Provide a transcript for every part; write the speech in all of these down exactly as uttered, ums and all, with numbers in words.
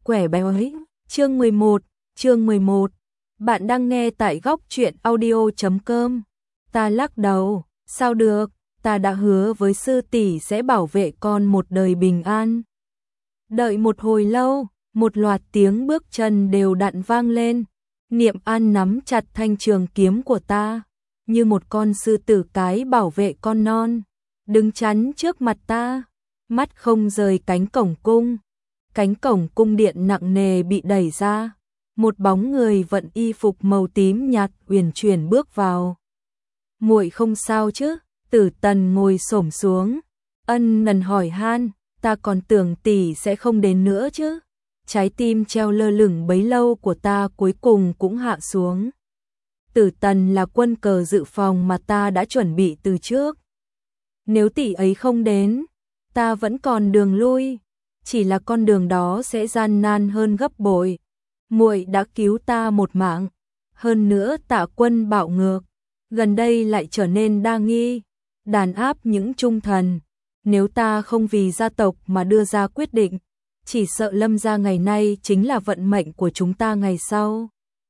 Quẻ béo ấy. Chương mười một, chương mười một. Bạn đang nghe tại góc truyện audio chấm com. Ta lắc đầu, sao được, ta đã hứa với sư tỷ sẽ bảo vệ con một đời bình an. Đợi một hồi lâu, một loạt tiếng bước chân đều đặn vang lên. Niệm An nắm chặt thanh trường kiếm của ta, như một con sư tử cái bảo vệ con non, đứng chắn trước mặt ta, mắt không rời cánh cổng cung. Cánh cổng cung điện nặng nề bị đẩy ra, một bóng người vận y phục màu tím nhạt uyển chuyển bước vào. Muội không sao chứ? Tử Tần ngồi xổm xuống, ân nần hỏi han, ta còn tưởng tỷ sẽ không đến nữa chứ. Trái tim treo lơ lửng bấy lâu của ta cuối cùng cũng hạ xuống. Tử Tần là quân cờ dự phòng mà ta đã chuẩn bị từ trước. Nếu tỷ ấy không đến, ta vẫn còn đường lui, chỉ là con đường đó sẽ gian nan hơn gấp bội. Muội đã cứu ta một mạng, hơn nữa Tạ Quân bạo ngược, gần đây lại trở nên đa nghi, đàn áp những trung thần. Nếu ta không vì gia tộc mà đưa ra quyết định, chỉ sợ Lâm gia ngày nay chính là vận mệnh của chúng ta ngày sau.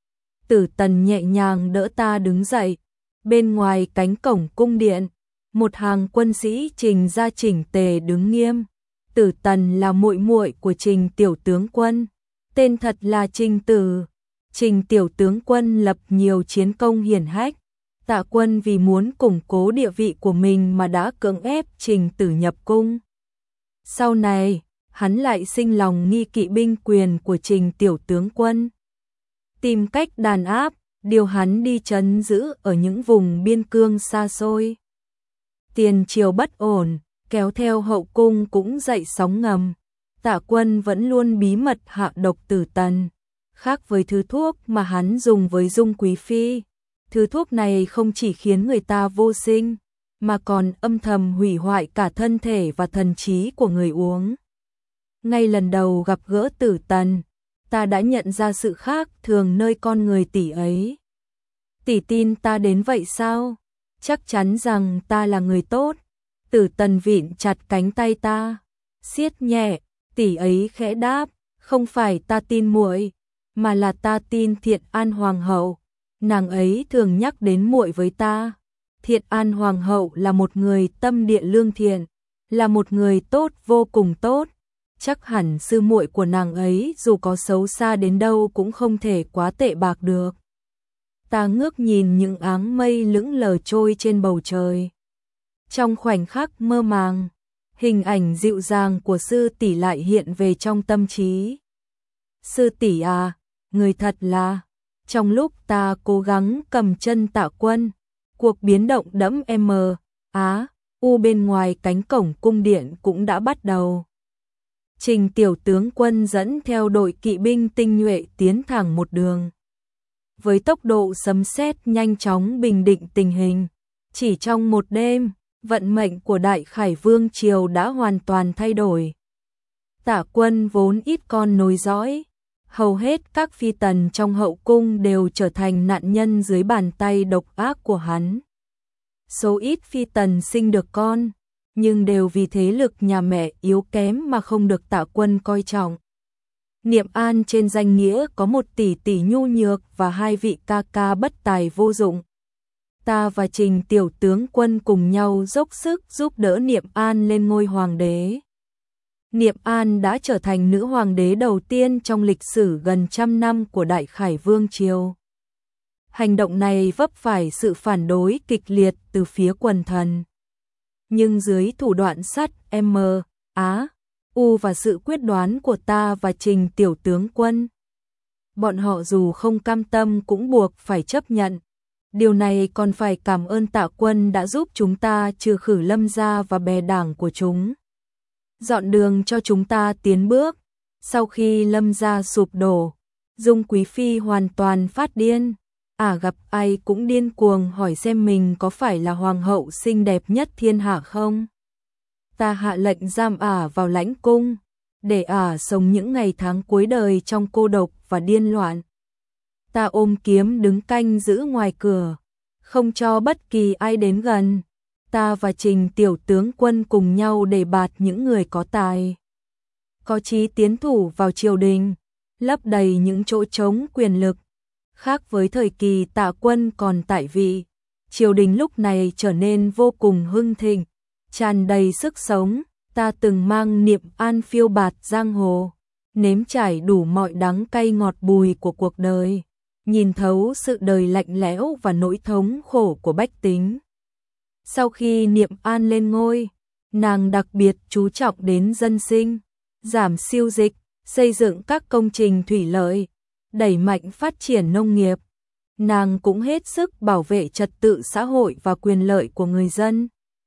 Tử Tần nhẹ nhàng đỡ ta đứng dậy. Bên ngoài cánh cổng cung điện, một hàng quân sĩ Trình ra chỉnh tề đứng nghiêm. Tử Tần là muội muội của Trình tiểu tướng quân, tên thật là Trình Tử. Trình tiểu tướng quân lập nhiều chiến công hiển hách. Tạ Quân vì muốn củng cố địa vị của mình mà đã cưỡng ép Trình Tử nhập cung. Sau này, hắn lại sinh lòng nghi kỵ binh quyền của Trình tiểu tướng quân, tìm cách đàn áp, điều hắn đi trấn giữ ở những vùng biên cương xa xôi. Tiền triều bất ổn, kéo theo hậu cung cũng dậy sóng ngầm. Tạ Quân vẫn luôn bí mật hạ độc Tử Tần, khác với thứ thuốc mà hắn dùng với Dung Quý Phi. Thứ thuốc này không chỉ khiến người ta vô sinh, mà còn âm thầm hủy hoại cả thân thể và thần trí của người uống. Ngay lần đầu gặp gỡ Tử Tần, ta đã nhận ra sự khác thường nơi con người tỷ ấy. Tỷ tin ta đến vậy sao? Chắc chắn rằng ta là người tốt. Tử Tần vịn chặt cánh tay ta, siết nhẹ. Tỷ ấy khẽ đáp, không phải ta tin muội, mà là ta tin Thiện An hoàng hậu. Nàng ấy thường nhắc đến muội với ta. Thiện An hoàng hậu là một người tâm địa lương thiện, là một người tốt vô cùng tốt. Chắc hẳn sư muội của nàng ấy dù có xấu xa đến đâu cũng không thể quá tệ bạc được. Ta ngước nhìn những áng mây lững lờ trôi trên bầu trời. Trong khoảnh khắc mơ màng, hình ảnh dịu dàng của sư tỷ lại hiện về trong tâm trí. Sư tỷ à, người thật là... Trong lúc ta cố gắng cầm chân Tạ Quân, cuộc biến động đẫm M, Á, U bên ngoài cánh cổng cung điện cũng đã bắt đầu. Trình tiểu tướng quân dẫn theo đội kỵ binh tinh nhuệ tiến thẳng một đường. Với tốc độ sấm sét nhanh chóng bình định tình hình, chỉ trong một đêm, vận mệnh của Đại Khải Vương triều đã hoàn toàn thay đổi. Tạ Quân vốn ít con nối dõi, hầu hết các phi tần trong hậu cung đều trở thành nạn nhân dưới bàn tay độc ác của hắn. Số ít phi tần sinh được con, nhưng đều vì thế lực nhà mẹ yếu kém mà không được Tạ Quân coi trọng. Niệm An trên danh nghĩa có một tỷ tỷ nhu nhược và hai vị ca ca bất tài vô dụng. Ta và Trình tiểu tướng quân cùng nhau dốc sức giúp đỡ Niệm An lên ngôi hoàng đế. Niệm An đã trở thành nữ hoàng đế đầu tiên trong lịch sử gần trăm năm của Đại Khải Vương triều. Hành động này vấp phải sự phản đối kịch liệt từ phía quần thần. Nhưng dưới thủ đoạn sắt M, Á, U và sự quyết đoán của ta và Trình tiểu tướng quân, bọn họ dù không cam tâm cũng buộc phải chấp nhận. Điều này còn phải cảm ơn Tạ Quân đã giúp chúng ta trừ khử Lâm gia và bè đảng của chúng, dọn đường cho chúng ta tiến bước. Sau khi Lâm gia sụp đổ, Dung Quý Phi hoàn toàn phát điên. Ả à, gặp ai cũng điên cuồng hỏi xem mình có phải là hoàng hậu xinh đẹp nhất thiên hạ không. Ta hạ lệnh giam Ả à vào lãnh cung, để Ả à sống những ngày tháng cuối đời trong cô độc và điên loạn. Ta ôm kiếm đứng canh giữ ngoài cửa, không cho bất kỳ ai đến gần. Ta và Trình tiểu tướng quân cùng nhau đề bạt những người có tài, có chí tiến thủ vào triều đình. lấp đầy những chỗ trống quyền lực. Khác với thời kỳ Tạ Quân còn tại vị, triều đình lúc này trở nên vô cùng hưng thịnh, tràn đầy sức sống. Ta từng mang Niệm An phiêu bạt giang hồ, nếm trải đủ mọi đắng cay ngọt bùi của cuộc đời, nhìn thấu sự đời lạnh lẽo và nỗi thống khổ của bách tính. Sau khi Niệm An lên ngôi, nàng đặc biệt chú trọng đến dân sinh, giảm siêu dịch, xây dựng các công trình thủy lợi, đẩy mạnh phát triển nông nghiệp. Nàng cũng hết sức bảo vệ trật tự xã hội và quyền lợi của người dân,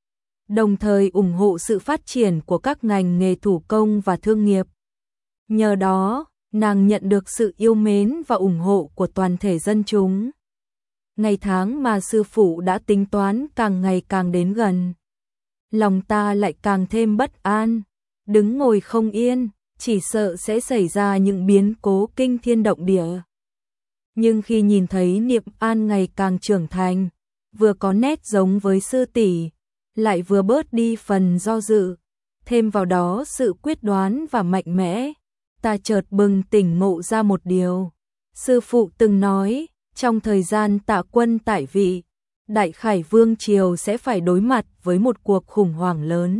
đồng thời ủng hộ sự phát triển của các ngành nghề thủ công và thương nghiệp. Nhờ đó, nàng nhận được sự yêu mến và ủng hộ của toàn thể dân chúng. Ngày tháng mà sư phụ đã tính toán càng ngày càng đến gần, lòng ta lại càng thêm bất an, đứng ngồi không yên, chỉ sợ sẽ xảy ra những biến cố kinh thiên động địa. Nhưng khi nhìn thấy Niệm An ngày càng trưởng thành, vừa có nét giống với sư tỷ, lại vừa bớt đi phần do dự, thêm vào đó sự quyết đoán và mạnh mẽ, ta chợt bừng tỉnh ngộ ra một điều. Sư phụ từng nói, trong thời gian Tạ Quân tại vị, Đại Khải Vương triều sẽ phải đối mặt với một cuộc khủng hoảng lớn,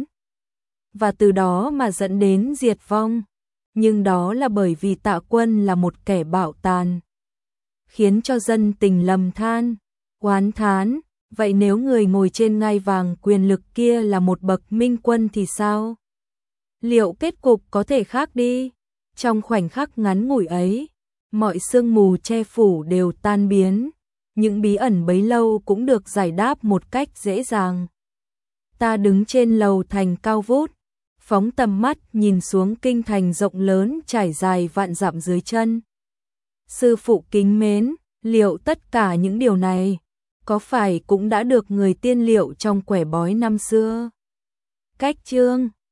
và từ đó mà dẫn đến diệt vong. Nhưng đó là bởi vì Tạ Quân là một kẻ bạo tàn, khiến cho dân tình lầm than, oán thán. Vậy nếu người ngồi trên ngai vàng quyền lực kia là một bậc minh quân thì sao? Liệu kết cục có thể khác đi? Trong khoảnh khắc ngắn ngủi ấy, mọi sương mù che phủ đều tan biến, những bí ẩn bấy lâu cũng được giải đáp một cách dễ dàng. Ta đứng trên lầu thành cao vút, phóng tầm mắt nhìn xuống kinh thành rộng lớn trải dài vạn dặm dưới chân. Sư phụ kính mến, liệu tất cả những điều này có phải cũng đã được người tiên liệu trong quẻ bói năm xưa? Cách chương